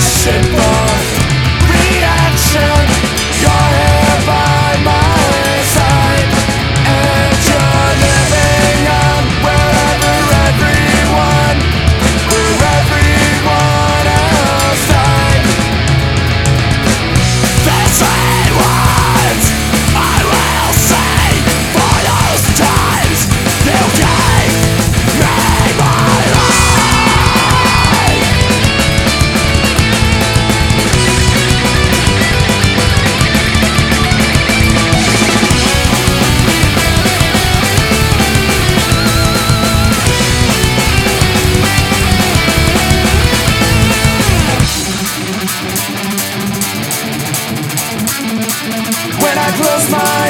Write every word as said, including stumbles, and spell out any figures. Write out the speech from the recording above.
simple reaction. You're here by my side, and you're living on wherever everyone, where everyone else died. The same words I will say for those times you gave me my life. When I close my